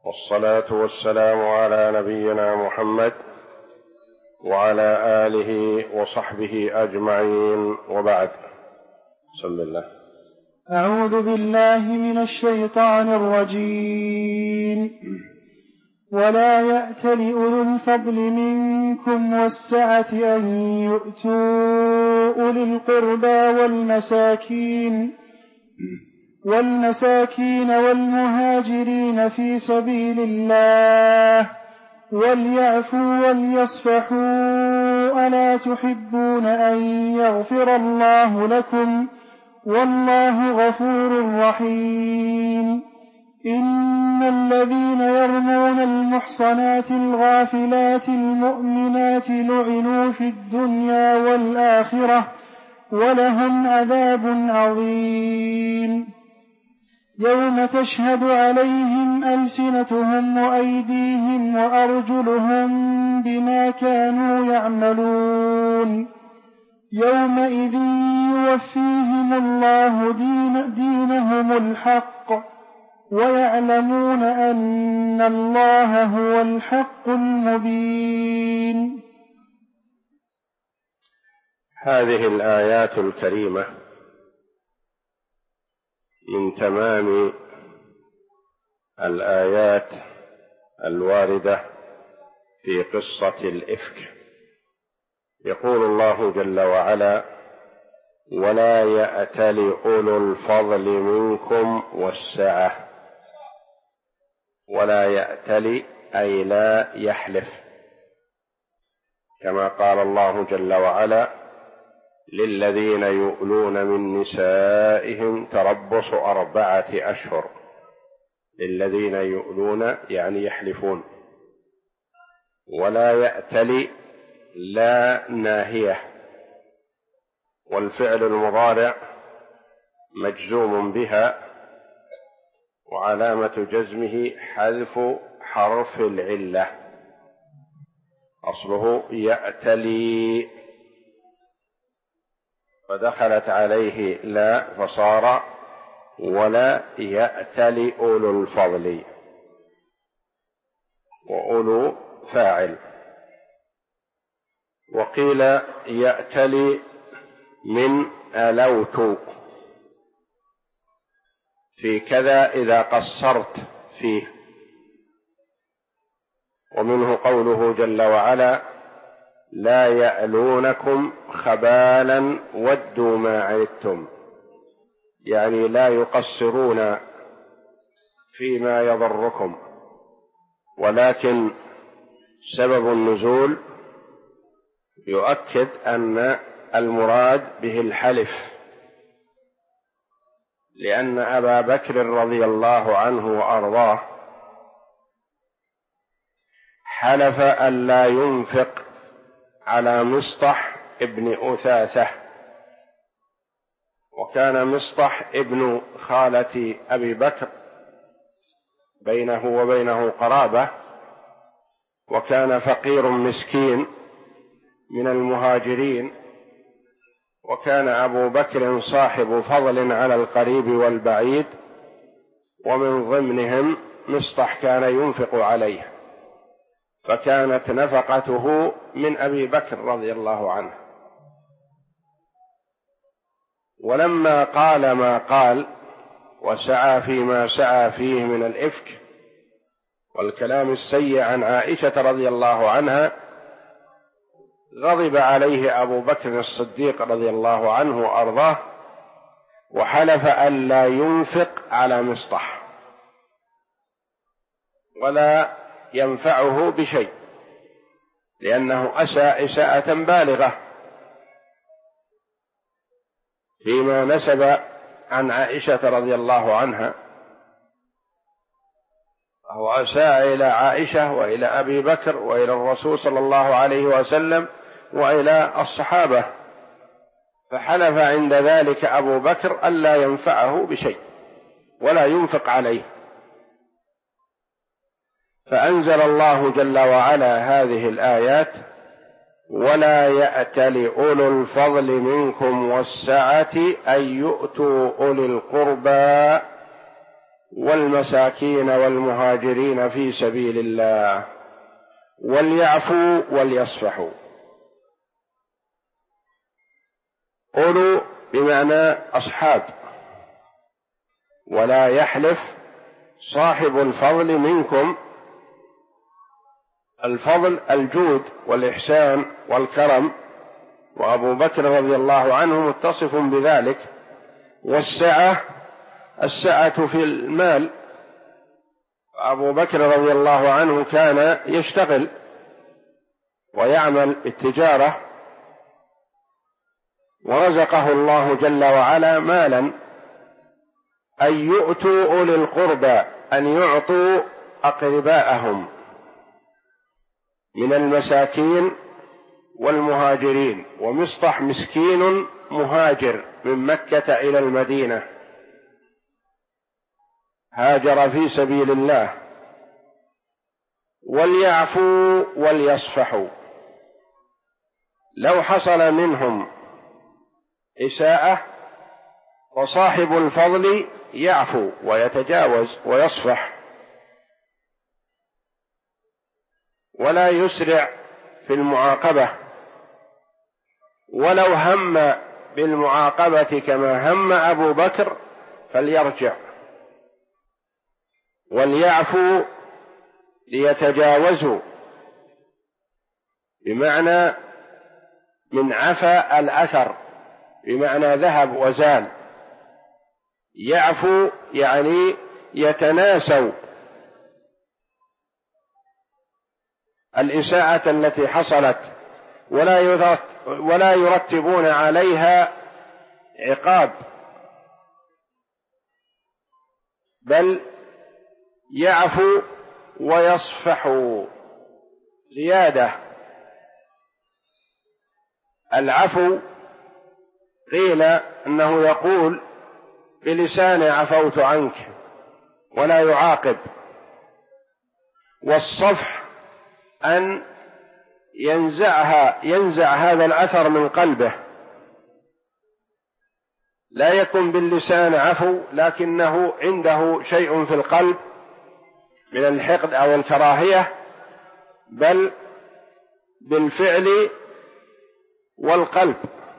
والصلاة والسلام على نبينا محمد وعلى آله وصحبه أجمعين، وبعد. بسم الله. أعوذ بالله من الشيطان الرجيم. ولا يأتل أولو الفضل منكم والسعة أن يؤتوا أولي القربى والمساكين والمهاجرين في سبيل الله وليعفوا وليصفحوا ألا تحبون أن يغفر الله لكم والله غفور رحيم. إن الذين يرمون المحصنات الغافلات المؤمنات لعنوا في الدنيا والآخرة ولهم عذاب عظيم. يوم تشهد عليهم ألسنتهم وأيديهم وأرجلهم بما كانوا يعملون. يومئذ يوفيهم الله دينهم الحق ويعلمون أن الله هو الحق المبين. هذه الآيات الكريمة من تمام الآيات الواردة في قصة الإفك. يقول الله جل وعلا: ولا يأتل أولو الفضل منكم والسعة. ولا يأتل أي لا يحلف، كما قال الله جل وعلا: للذين يؤلون من نسائهم تربص 4 أشهر. للذين يؤلون يعني يحلفون. ولا يأتل لا ناهية، والفعل المضارع مجزوم بها، وعلامة جزمه حذف حرف العلة، أصله يأتلي، فدخلت عليه لا فصار ولا يأتل أولو الفضل، وأولو فاعل. وقيل يأتلي من ألوت في كذا إذا قصرت فيه. ومنه قوله جل وعلا: لا يألونكم خبالا ودوا ما عنتم، يعني لا يقصرون فيما يضركم، ولكن سبب النزول يؤكد أن المراد به الحلف، لأن أبا بكر رضي الله عنه وأرضاه حلف ألا ينفق على مصطح ابن أثاثة، وكان مصطح ابن خالة أبي بكر، بينه وبينه قرابة، وكان فقير مسكين من المهاجرين، وكان أبو بكر صاحب فضل على القريب والبعيد، ومن ضمنهم مصطح كان ينفق عليه، فكانت نفقته من أبي بكر رضي الله عنه. ولما قال ما قال وسعى فيما سعى فيه من الإفك والكلام السيء عن عائشة رضي الله عنها، غضب عليه أبو بكر الصديق رضي الله عنه وأرضاه، وحلف ألا ينفق على مصطح ولا ينفعه بشيء، لأنه أساء إساءة بالغة فيما نسب عن عائشة رضي الله عنها. هو أساء إلى عائشة وإلى أبي بكر وإلى الرسول صلى الله عليه وسلم وإلى الصحابة، فحلف عند ذلك أبو بكر ألا ينفعه بشيء ولا ينفق عليه، فأنزل الله جل وعلا هذه الآيات: ولا يأتل أولو الفضل منكم والسعة أن يؤتوا أولي القربى والمساكين والمهاجرين في سبيل الله وليعفوا وليصفحوا. أولو بمعنى أصحاب، ولا يحلف صاحب الفضل منكم. الفضل الجود والإحسان والكرم، وأبو بكر رضي الله عنه متصف بذلك، والسعة السعة في المال. أبو بكر رضي الله عنه كان يشتغل ويعمل بالتجارة، ورزقه الله جل وعلا مالا أن يؤتوا أولي القربى، أن يعطوا أقرباءهم من المساكين والمهاجرين. ومصطح مسكين مهاجر من مكة إلى المدينة، هاجر في سبيل الله. وليعفوا وليصفحوا، لو حصل منهم إساءة وصاحب الفضل يعفو ويتجاوز ويصفح، ولا يسرع في المعاقبة، ولو هم بالمعاقبة كما هم أبو بكر فليرجع وليعفوا ليتجاوزوا، بمعنى من عفا الأثر، بمعنى ذهب وزال. يعفو يعني يتناسوا الإساءة التي حصلت، ولا يرتبون عليها عقاب، بل يعفو ويصفحوا زيادة. العفو قيل أنه يقول بلسانه عفوت عنك ولا يعاقب، والصفح أن ينزع هذا الأثر من قلبه، لا يكن باللسان عفو لكنه عنده شيء في القلب من الحقد أو الكراهية، بل بالفعل والقلب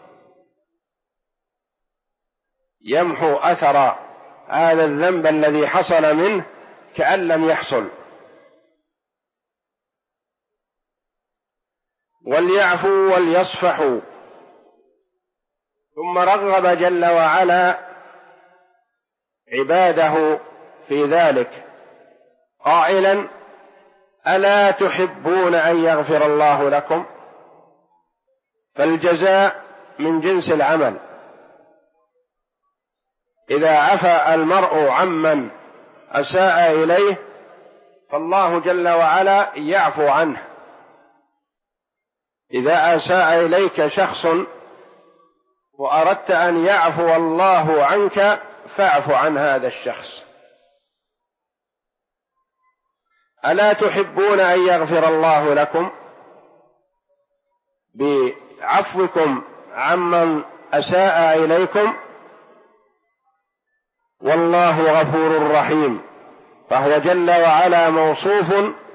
يمحو أثر هذا الذنب الذي حصل منه كأن لم يحصل. وليعفوا وليصفحوا. ثم رغب جل وعلا عباده في ذلك قائلا: ألا تحبون أن يغفر الله لكم؟ فالجزاء من جنس العمل. إذا عفا المرء عمن أساء إليه فالله جل وعلا يعفو عنه. إذا أساء إليك شخص وأردت أن يعفو الله عنك فاعف عن هذا الشخص. ألا تحبون أن يغفر الله لكم؟ بعفوكم عمن أساء إليكم، والله غفور رحيم. فهو جل وعلا موصوف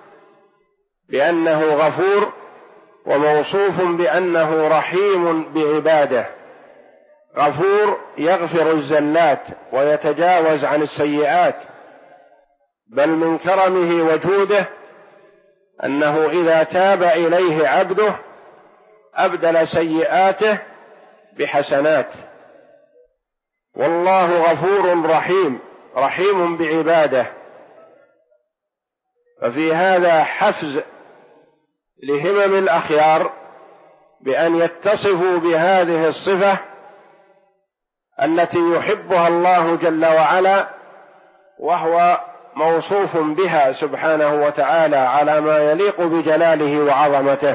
بأنه غفور، وموصوف بأنه رحيم بعباده. غفور يغفر الزلات ويتجاوز عن السيئات، بل من كرمه وجوده أنه إذا تاب إليه عبده أبدل سيئاته بحسنات. والله غفور رحيم، رحيم بعباده. ففي هذا حفز لهمم الأخيار بأن يتصفوا بهذه الصفة التي يحبها الله جل وعلا، وهو موصوف بها سبحانه وتعالى على ما يليق بجلاله وعظمته.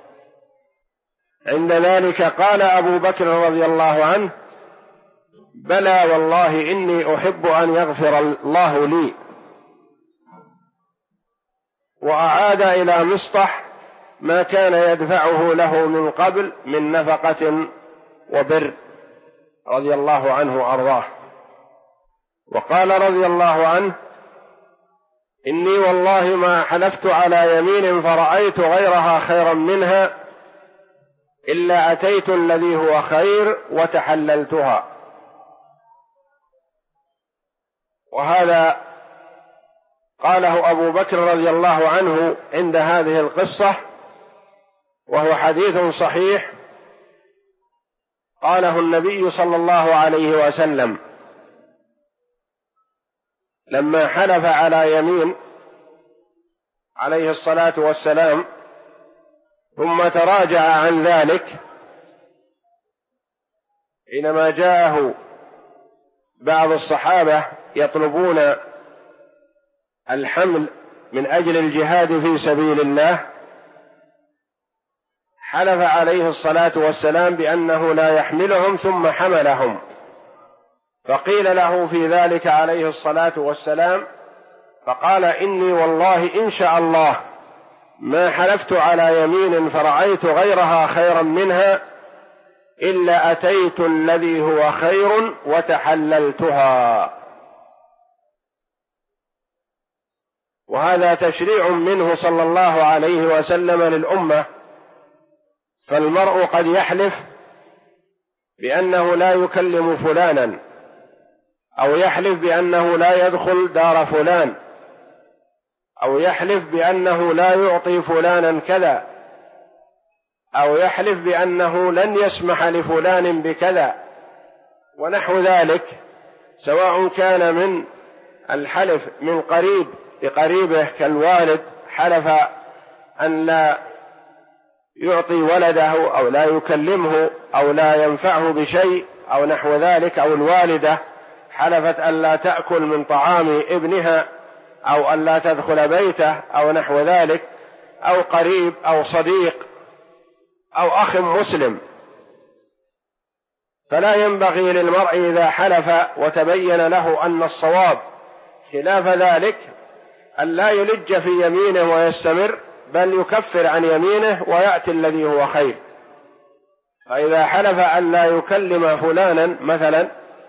عند ذلك قال أبو بكر رضي الله عنه: بلى والله إني أحب أن يغفر الله لي. وأعاد إلى مصطح ما كان يدفعه له من قبل من نفقة وبر رضي الله عنه وأرضاه. وقال رضي الله عنه: إني والله ما حلفت على يمين فرأيت غيرها خيرا منها إلا أتيت الذي هو خير وتحللتها. وهذا قاله أبو بكر رضي الله عنه عند هذه القصة، وهو حديث صحيح قاله النبي صلى الله عليه وسلم لما حلف على يمين عليه الصلاة والسلام ثم تراجع عن ذلك حينما جاءه بعض الصحابة يطلبون الحمل من أجل الجهاد في سبيل الله، حلف عليه الصلاة والسلام بأنه لا يحملهم ثم حملهم، فقيل له في ذلك عليه الصلاة والسلام فقال: إني والله إن شاء الله ما حلفت على يمين فرأيت غيرها خيرا منها إلا أتيت الذي هو خير وتحللتها. وهذا تشريع منه صلى الله عليه وسلم للأمة، فالمرء قد يحلف بأنه لا يكلم فلانا، أو يحلف بأنه لا يدخل دار فلان، أو يحلف بأنه لا يعطي فلانا كذا، أو يحلف بأنه لن يسمح لفلان بكذا ونحو ذلك، سواء كان من الحلف من قريب لقريبه كالوالد، حلف أن لا يعطي ولده أو لا يكلمه أو لا ينفعه بشيء أو نحو ذلك، أو الوالدة حلفت أن لا تأكل من طعام ابنها أو أن لا تدخل بيته أو نحو ذلك، أو قريب أو صديق أو أخ مسلم. فلا ينبغي للمرء إذا حلف وتبين له أن الصواب خلاف ذلك أن لا يلج في يمينه ويستمر، بل يكفر عن يمينه ويأتي الذي هو خير. فإذا حلف أن لا يكلم فلانا مثلا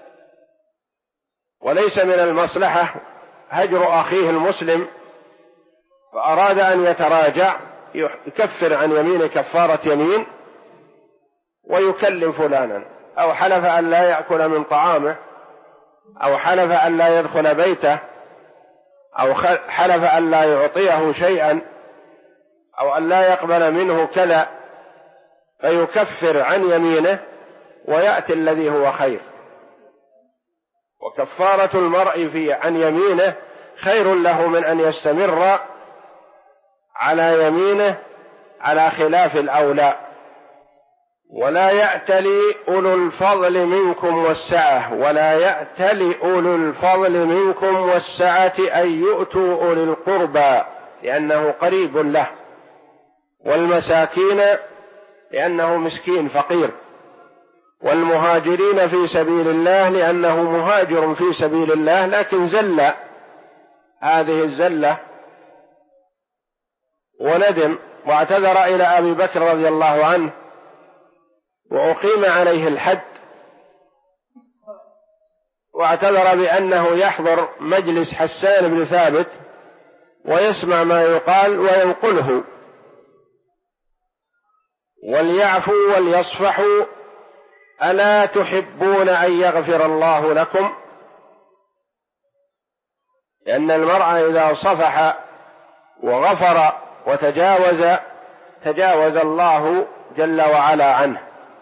وليس من المصلحة هجر أخيه المسلم، فأراد أن يتراجع، يكفر عن يمينه كفارة يمين ويكلم فلانا، أو حلف أن لا يأكل من طعامه، أو حلف أن لا يدخل بيته، أو حلف أن لا يعطيه شيئا، أو أن لا يقبل منه كذا، فيكفر عن يمينه ويأتي الذي هو خير. وكفارة المرء عن يمينه خير له من أن يستمر على يمينه على خلاف الأولى. ولا يأتلي أولو الفضل منكم والسعة، ولا يأتلي أولو الفضل منكم والسعة أن يؤتوا أولي القربى لأنه قريب له، والمساكين لأنه مسكين فقير، والمهاجرين في سبيل الله لأنه مهاجر في سبيل الله لكن زل هذه الزلة وندم واعتذر إلى أبي بكر رضي الله عنه وأقيم عليه الحد، واعتذر بأنه يحضر مجلس حسان بن ثابت ويسمع ما يقال وينقله. وليعفوا وليصفحوا ألا تحبون أن يغفر الله لكم؟ لأن المرء إذا صفح وغفر وتجاوز تجاوز الله جل وعلا عنه.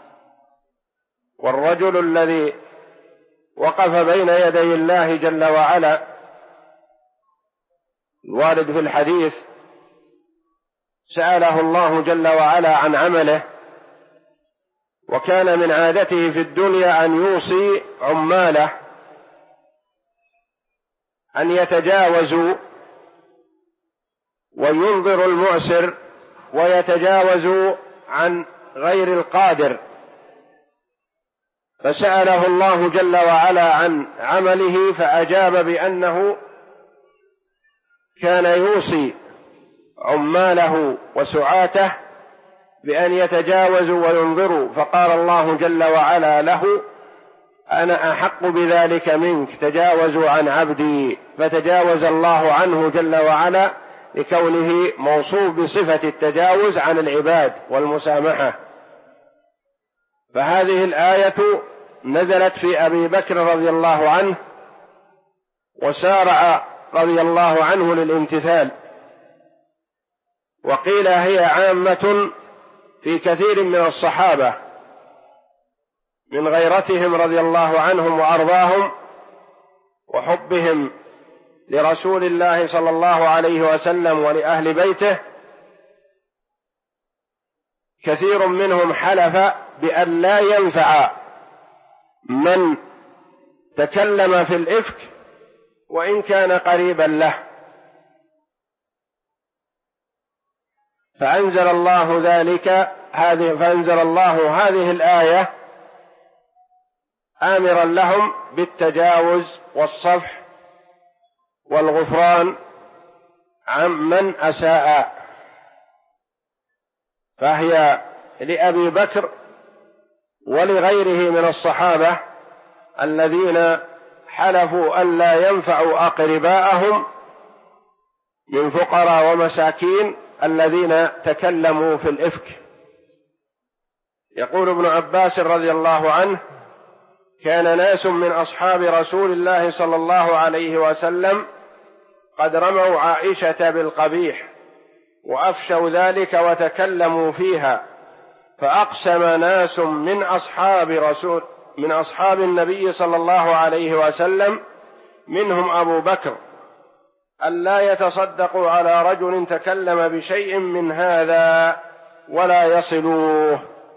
والرجل الذي وقف بين يدي الله جل وعلا الوارد في الحديث سأله الله جل وعلا عن عمله، وكان من عادته في الدنيا أن يوصي عماله أن يتجاوزوا وينظر المعسر ويتجاوزوا عن غير القادر، فسأله الله جل وعلا عن عمله فأجاب بأنه كان يوصي عماله وسعاته بأن يتجاوزوا وينظروا، فقال الله جل وعلا له: أنا أحق بذلك منك، تجاوزوا عن عبدي، فتجاوز الله عنه جل وعلا لكونه موصوف بصفة التجاوز عن العباد والمسامحة. فهذه الآية نزلت في أبي بكر رضي الله عنه، وسارع رضي الله عنه للامتثال، وقيل هي عامة في كثير من الصحابة من غيرتهم رضي الله عنهم وأرضاهم وحبهم لرسول الله صلى الله عليه وسلم ولأهل بيته. كثير منهم حلف بأن لا ينفع من تكلم في الإفك وإن كان قريبا له، فأنزل الله هذه الآية آمرا لهم بالتجاوز والصفح والغفران عمن أساء. فهي لأبي بكر ولغيره من الصحابة الذين حلفوا أن لا ينفعوا أقرباءهم من فقراء ومساكين الذين تكلموا في الإفك. يقول ابن عباس رضي الله عنه: كان ناس من أصحاب رسول الله صلى الله عليه وسلم قد رموا عائشة بالقبيح وأفشوا ذلك وتكلموا فيها، فأقسم ناس من أصحاب النبي صلى الله عليه وسلم منهم أبو بكر ألا يتصدقوا على رجل تكلم بشيء من هذا ولا يصلوه.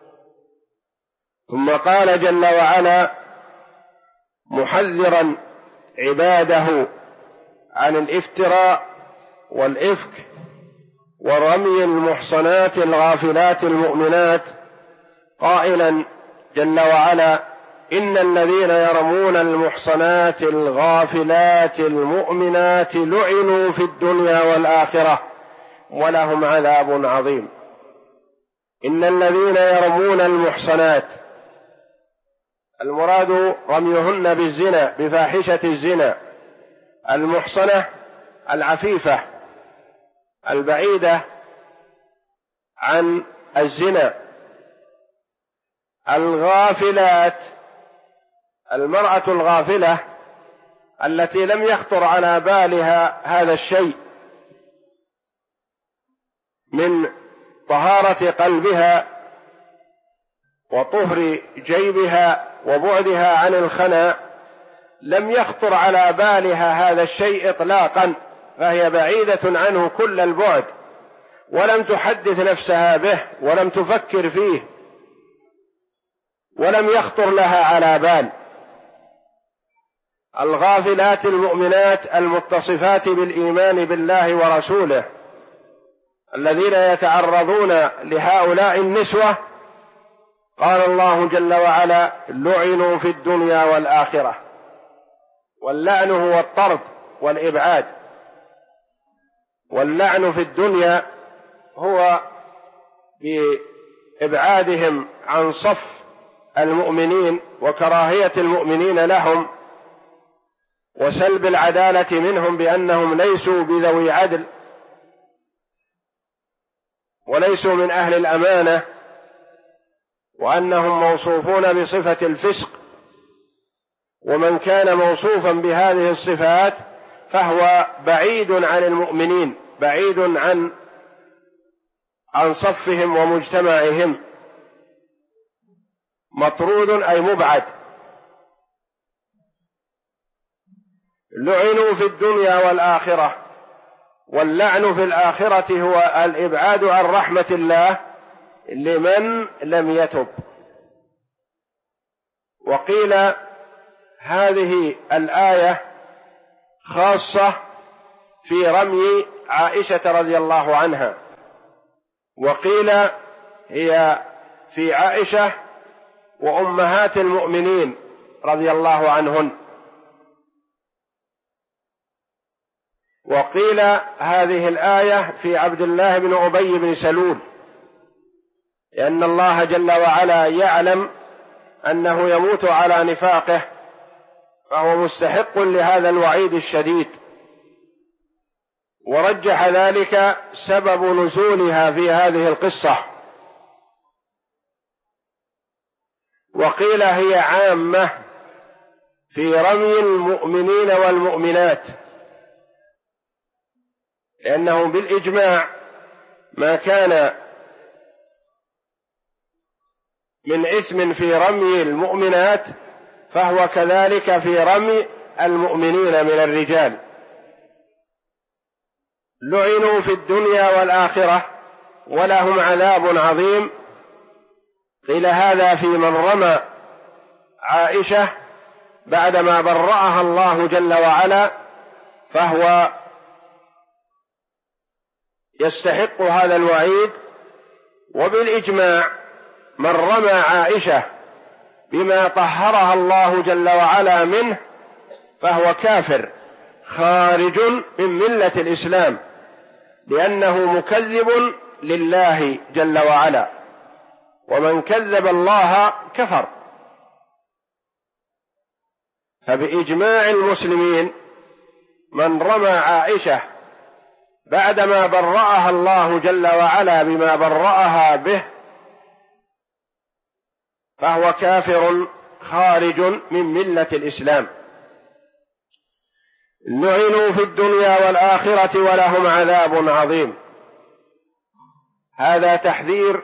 ثم قال جل وعلا محذرا عباده عن الافتراء والإفك ورمي المحصنات الغافلات المؤمنات، قائلا جل وعلا: إن الذين يرمون المحصنات الغافلات المؤمنات لعنوا في الدنيا والآخرة ولهم عذاب عظيم. إن الذين يرمون المحصنات، المراد رميهن بالزنا بفاحشة الزنا. المحصنة العفيفة البعيدة عن الزنا. الغافلات المرأة الغافلة التي لم يخطر على بالها هذا الشيء من طهارة قلبها وطهر جيبها وبعدها عن الخنا، لم يخطر على بالها هذا الشيء إطلاقا، فهي بعيدة عنه كل البعد، ولم تحدث نفسها به ولم تفكر فيه ولم يخطر لها على بال. الغافلات المؤمنات المتصفات بالإيمان بالله ورسوله الذين يتعرضون لهؤلاء النسوة، قال الله جل وعلا: لعنوا في الدنيا والآخرة. واللعن هو الطرد والإبعاد. واللعن في الدنيا هو بإبعادهم عن صف المؤمنين وكراهية المؤمنين لهم وسلب العدالة منهم بأنهم ليسوا بذوي عدل وليسوا من أهل الأمانة، وأنهم موصوفون بصفة الفسق. ومن كان موصوفا بهذه الصفات فهو بعيد عن المؤمنين، بعيد عن صفهم ومجتمعهم، مطرود أي مبعد. لعنوا في الدنيا والآخرة. واللعن في الآخرة هو الإبعاد عن رحمة الله لمن لم يتب. وقيل هذه الآية خاصة في رمي عائشة رضي الله عنها، وقيل هي في عائشة وأمهات المؤمنين رضي الله عنهن، وقيل هذه الآية في عبد الله بن أبي بن سلول، لأن الله جل وعلا يعلم أنه يموت على نفاقه فهو مستحق لهذا الوعيد الشديد. ورجح ذلك سبب نزولها في هذه القصة، وقيل هي عامة في رمي المؤمنين والمؤمنات، لأنه بالإجماع ما كان من إثم في رمي المؤمنات فهو كذلك في رمي المؤمنين من الرجال. لعنوا في الدنيا والآخرة ولهم عذاب عظيم. قيل هذا في من رمى عائشة بعدما برأها الله جل وعلا، فهو يستحق هذا الوعيد. وبالإجماع من رمى عائشة بما طهرها الله جل وعلا منه فهو كافر خارج من ملة الإسلام، لأنه مكذب لله جل وعلا، ومن كذب الله كفر. فبإجماع المسلمين من رمى عائشة بعدما برأها الله جل وعلا بما برأها به فهو كافر خارج من ملة الإسلام. لعنوا في الدنيا والآخرة ولهم عذاب عظيم. هذا تحذير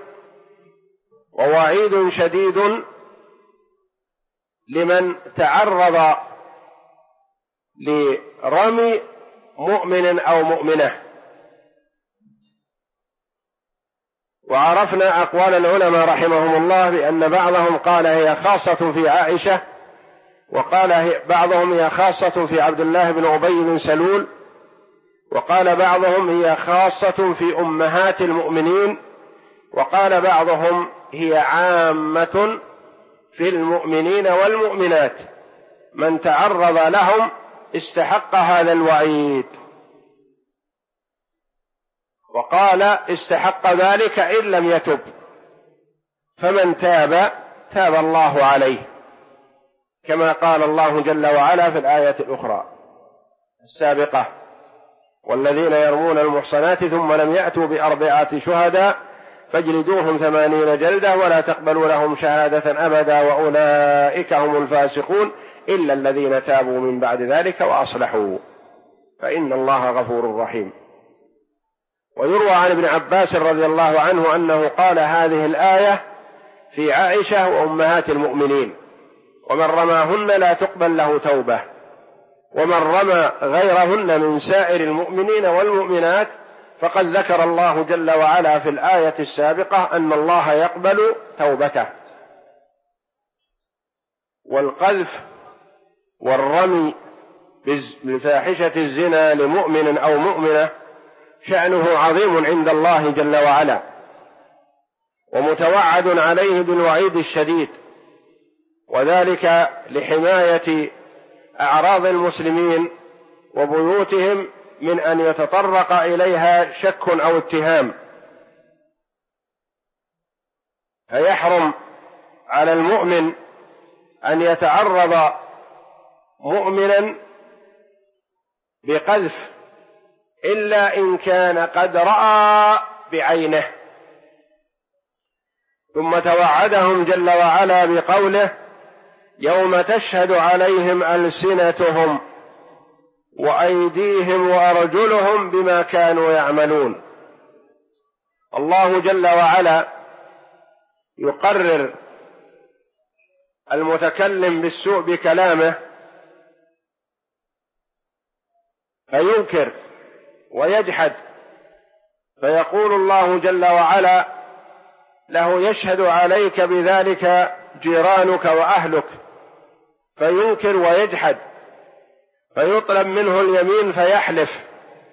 ووعيد شديد لمن تعرض لرمي مؤمن أو مؤمنة. وعرفنا أقوال العلماء رحمهم الله بأن بعضهم قال هي خاصة في عائشة، وقال بعضهم هي خاصة في عبد الله بن أبي بن سلول، وقال بعضهم هي خاصة في أمهات المؤمنين، وقال بعضهم هي عامة في المؤمنين والمؤمنات، من تعرض لهم استحق هذا الوعيد. وقال استحق ذلك إن لم يتب، فمن تاب تاب الله عليه، كما قال الله جل وعلا في الآية الأخرى السابقة: والذين يرمون المحصنات ثم لم يأتوا بأربعة شهداء فاجلدوهم 80 جلدة ولا تقبلوا لهم شهادة أبدا وأولئك هم الفاسقون إلا الذين تابوا من بعد ذلك وأصلحوا فإن الله غفور رحيم. ويروى عن ابن عباس رضي الله عنه أنه قال هذه الآية في عائشة وأمهات المؤمنين: ومن رماهن لا تقبل له توبة، ومن رمى غيرهن من سائر المؤمنين والمؤمنات فقد ذكر الله جل وعلا في الآية السابقة أن الله يقبل توبته. والقذف والرمي بفاحشة الزنا لمؤمن أو مؤمنة شأنه عظيم عند الله جل وعلا، ومتوعد عليه بالوعيد الشديد، وذلك لحماية أعراض المسلمين وبيوتهم من أن يتطرق إليها شك أو اتهام. فيحرم على المؤمن أن يتعرض مؤمنا بقذف إلا إن كان قد رأى بعينه. ثم توعدهم جل وعلا بقوله: يوم تشهد عليهم ألسنتهم وأيديهم وأرجلهم بما كانوا يعملون. الله جل وعلا يقرر المتكلم بالسوء بكلامه فينكر ويجحد، فيقول الله جل وعلا له: يشهد عليك بذلك جيرانك وأهلك، فينكر ويجحد، فيطلب منه اليمين فيحلف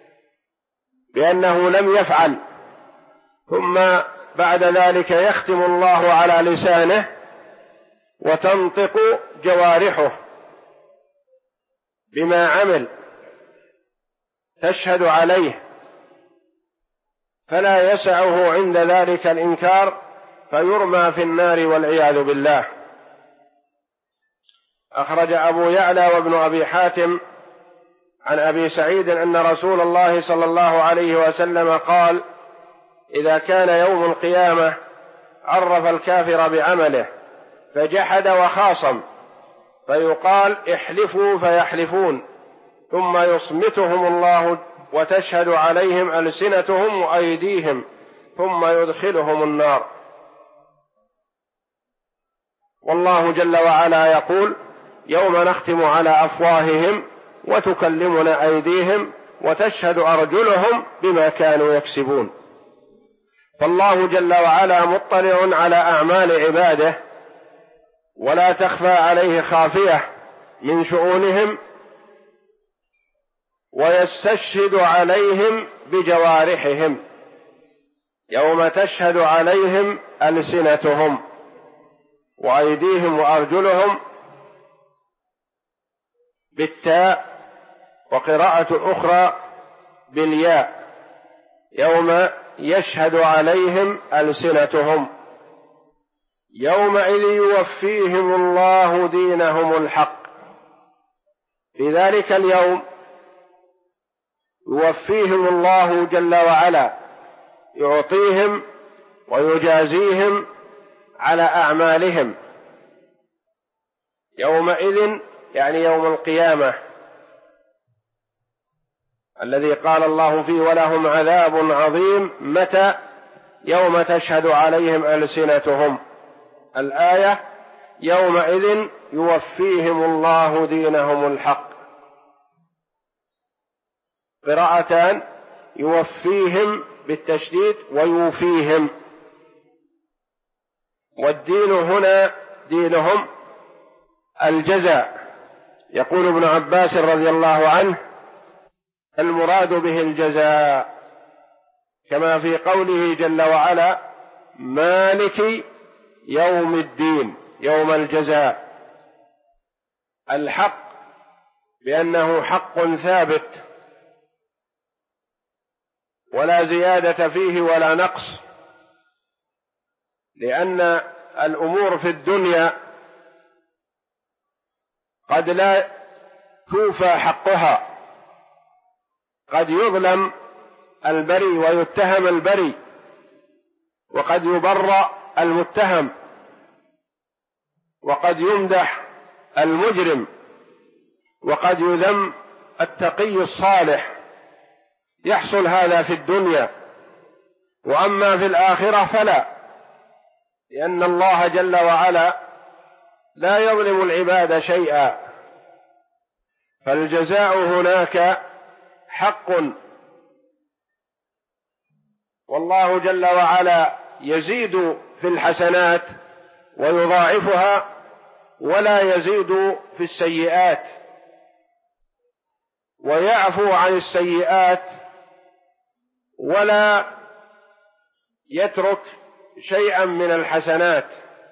بأنه لم يفعل، ثم بعد ذلك يختم الله على لسانه وتنطق جوارحه بما عمل تشهد عليه، فلا يسعه عند ذلك الإنكار فيرمى في النار والعياذ بالله. أخرج أبو يعلى وابن أبي حاتم عن أبي سعيد أن رسول الله صلى الله عليه وسلم قال: إذا كان يوم القيامة عرف الكافر بعمله فجحد وخاصم، فيقال: احلفوا فيحلفون، ثم يصمتهم الله وتشهد عليهم ألسنتهم وأيديهم، ثم يدخلهم النار. والله جل وعلا يقول: يوم نختم على أفواههم وتكلمنا أيديهم وتشهد أرجلهم بما كانوا يكسبون. فالله جل وعلا مطلع على أعمال عباده، ولا تخفى عليه خافية من شؤونهم، ويستشهد عليهم بجوارحهم يوم تشهد عليهم ألسنتهم وأيديهم وأرجلهم بالتاء، وقراءة أخرى بالياء: يوم يشهد عليهم ألسنتهم. يومئذ يوفيهم الله دينهم الحق. في ذلك اليوم يوفيهم الله جل وعلا، يعطيهم ويجازيهم على أعمالهم. يومئذ يعني يوم القيامة الذي قال الله فيه: ولهم عذاب عظيم. متى؟ يوم تشهد عليهم ألسنتهم. الآية: يومئذ يوفيهم الله دينهم الحق. قراءتان: يوفيهم بالتشديد ويوفيهم. والدين هنا دينهم الجزاء. يقول ابن عباس رضي الله عنه: المراد به الجزاء، كما في قوله جل وعلا: مالك يوم الدين، يوم الجزاء. الحق بأنه حق ثابت ولا زيادة فيه ولا نقص، لأن الأمور في الدنيا قد لا توفى حقها، قد يظلم البري ويتهم البري، وقد يبرأ المتهم، وقد يمدح المجرم، وقد يذم التقي الصالح. يحصل هذا في الدنيا، وأما في الآخرة فلا، لأن الله جل وعلا لا يظلم العباد شيئا، فالجزاء هناك حق، والله جل وعلا يزيد في الحسنات ويضاعفها، ولا يزيد في السيئات، ويعفو عن السيئات ولا يترك شيئا من الحسنات.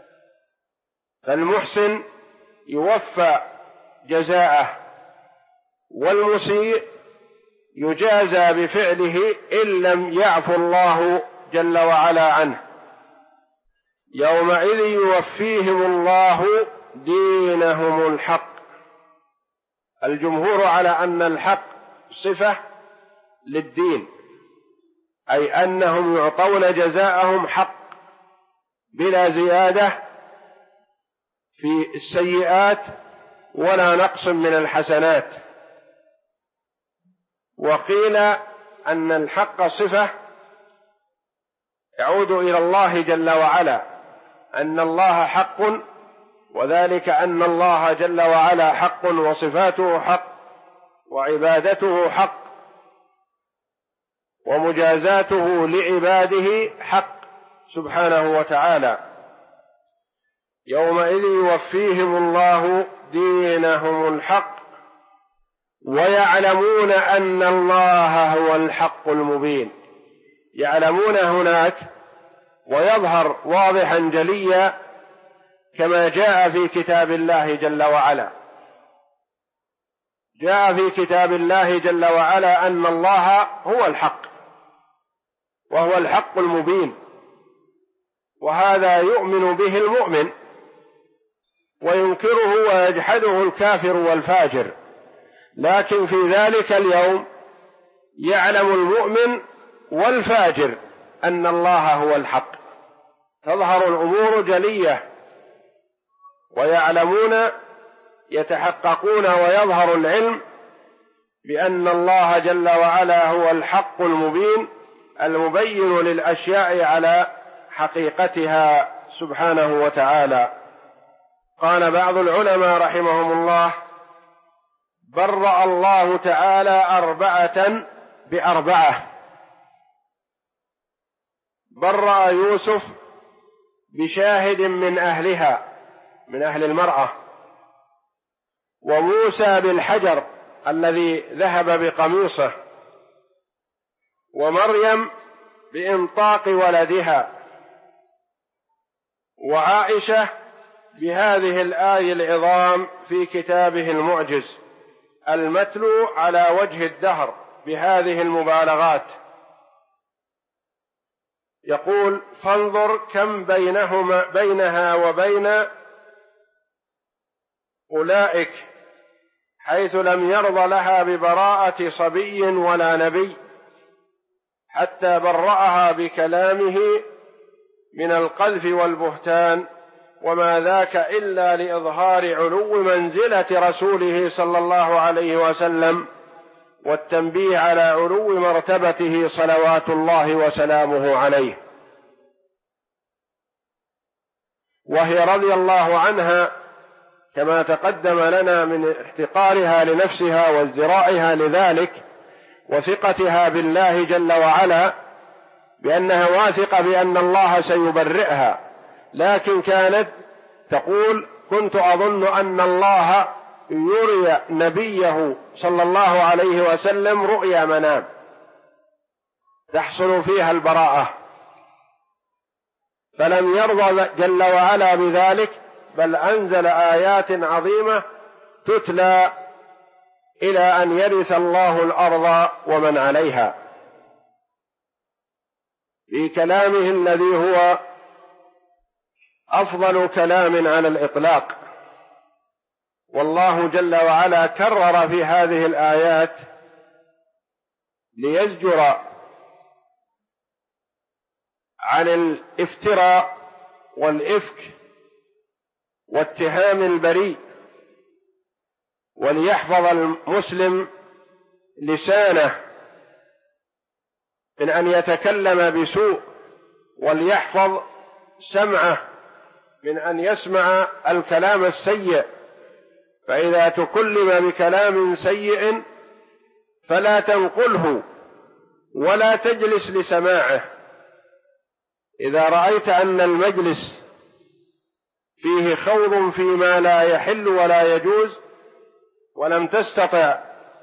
فالمحسن يوفى جزاءه، والمسيء يجازى بفعله إن لم يعفو الله جل وعلا عنه. يومئذ يوفيهم الله دينهم الحق. الجمهور على أن الحق صفة للدين، أي أنهم يعطون جزاءهم حق بلا زيادة في السيئات ولا نقص من الحسنات. وقيل أن الحق صفة يعود إلى الله جل وعلا، أن الله حق، وذلك أن الله جل وعلا حق، وصفاته حق، وعبادته حق، ومجازاته لعباده حق سبحانه وتعالى. يومئذ يوفيهم الله دينهم الحق ويعلمون أن الله هو الحق المبين. يعلمون هناك ويظهر واضحا جليا كما جاء في كتاب الله جل وعلا. جاء في كتاب الله جل وعلا أن الله هو الحق وهو الحق المبين، وهذا يؤمن به المؤمن، وينكره ويجحده الكافر والفاجر، لكن في ذلك اليوم يعلم المؤمن والفاجر أن الله هو الحق، تظهر الأمور جلية ويعلمون، يتحققون ويظهر العلم بأن الله جل وعلا هو الحق المبين المبين للأشياء على حقيقتها سبحانه وتعالى. قال بعض العلماء رحمهم الله: برأ الله تعالى 4 ب4، برأ يوسف بشاهد من أهلها من أهل المرأة، وموسى بالحجر الذي ذهب بقميصه، ومريم بإنطاق ولدها، وعائشة بهذه الآية العظام في كتابه المعجز المتلو على وجه الدهر بهذه المبالغات. يقول: فانظر كم بينها وبين أولئك، حيث لم يرضى لها ببراءة صبي ولا نبي، حتى برأها بكلامه من القذف والبهتان، وما ذاك إلا لإظهار علو منزلة رسوله صلى الله عليه وسلم والتنبيه على علو مرتبته صلوات الله وسلامه عليه. وهي رضي الله عنها كما تقدم لنا من احتقارها لنفسها وازدرائها لذلك وثقتها بالله جل وعلا بأنها واثقة بأن الله سيبرئها، لكن كانت تقول: كنت أظن أن الله يري نبيه صلى الله عليه وسلم رؤيا منام تحصل فيها البراءة، فلم يرضى جل وعلا بذلك، بل أنزل آيات عظيمة تتلى إلى أن يرث الله الأرض ومن عليها، في كلامه الذي هو أفضل كلام على الإطلاق. والله جل وعلا كرر في هذه الآيات ليزجر عن الافتراء والإفك واتهام البريء، وليحفظ المسلم لسانه من أن يتكلم بسوء، وليحفظ سمعه من أن يسمع الكلام السيء، فإذا تكلم بكلام سيء فلا تنقله ولا تجلس لسماعه. إذا رأيت أن المجلس فيه خوض فيما لا يحل ولا يجوز، ولم تستطع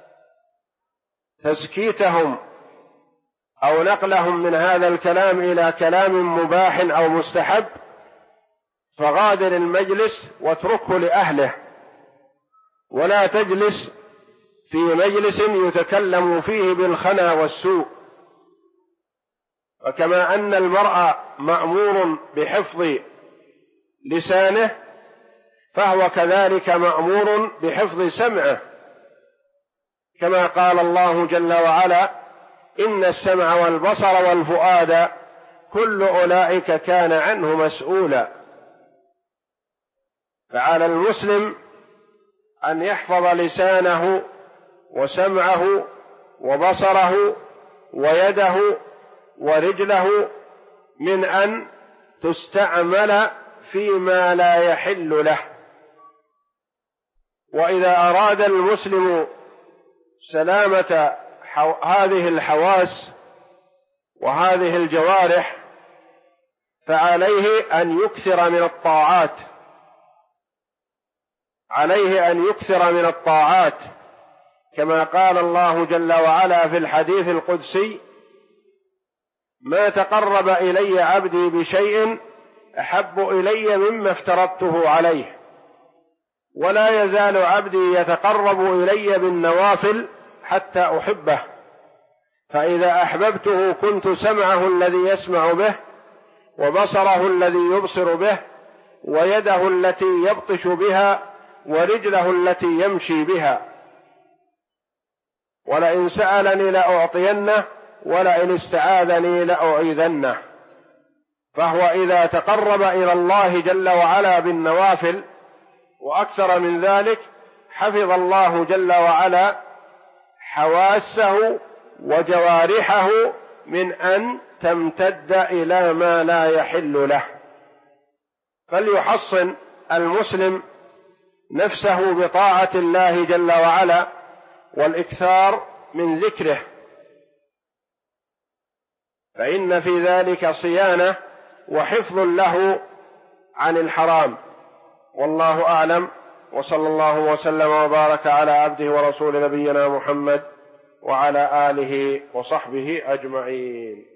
تسكيتهم أو نقلهم من هذا الكلام إلى كلام مباح أو مستحب، فغادر المجلس واتركه لأهله، ولا تجلس في مجلس يتكلم فيه بالخنا والسوء. وكما أن المرء مأمور بحفظ لسانه، فهو كذلك مأمور بحفظ سمعه، كما قال الله جل وعلا: إن السمع والبصر والفؤاد كل أولئك كان عنه مسؤولا. فعلى المسلم أن يحفظ لسانه وسمعه وبصره ويده ورجله من أن تستعمل فيما لا يحل له. وإذا أراد المسلم سلامة هذه الحواس وهذه الجوارح، فعليه أن يكثر من الطاعات، عليه أن يكثر من الطاعات، كما قال الله جل وعلا في الحديث القدسي: ما تقرب إلي عبدي بشيء أحب إلي مما افترضته عليه، ولا يزال عبدي يتقرب إلي بالنوافل حتى أحبه، فإذا أحببته كنت سمعه الذي يسمع به، وبصره الذي يبصر به، ويده التي يبطش بها ورجله التي يمشي بها، ولئن سألني لأعطينه ولئن استعاذني لأعيذنه. فهو إذا تقرب إلى الله جل وعلا بالنوافل وأكثر من ذلك حفظ الله جل وعلا حواسه وجوارحه من أن تمتد إلى ما لا يحل له. فليحصن المسلم نفسه بطاعة الله جل وعلا والإكثار من ذكره، فإن في ذلك صيانة وحفظ له عن الحرام. والله أعلم، وصلى الله وسلم وبارك على عبده ورسول نبينا محمد وعلى آله وصحبه أجمعين.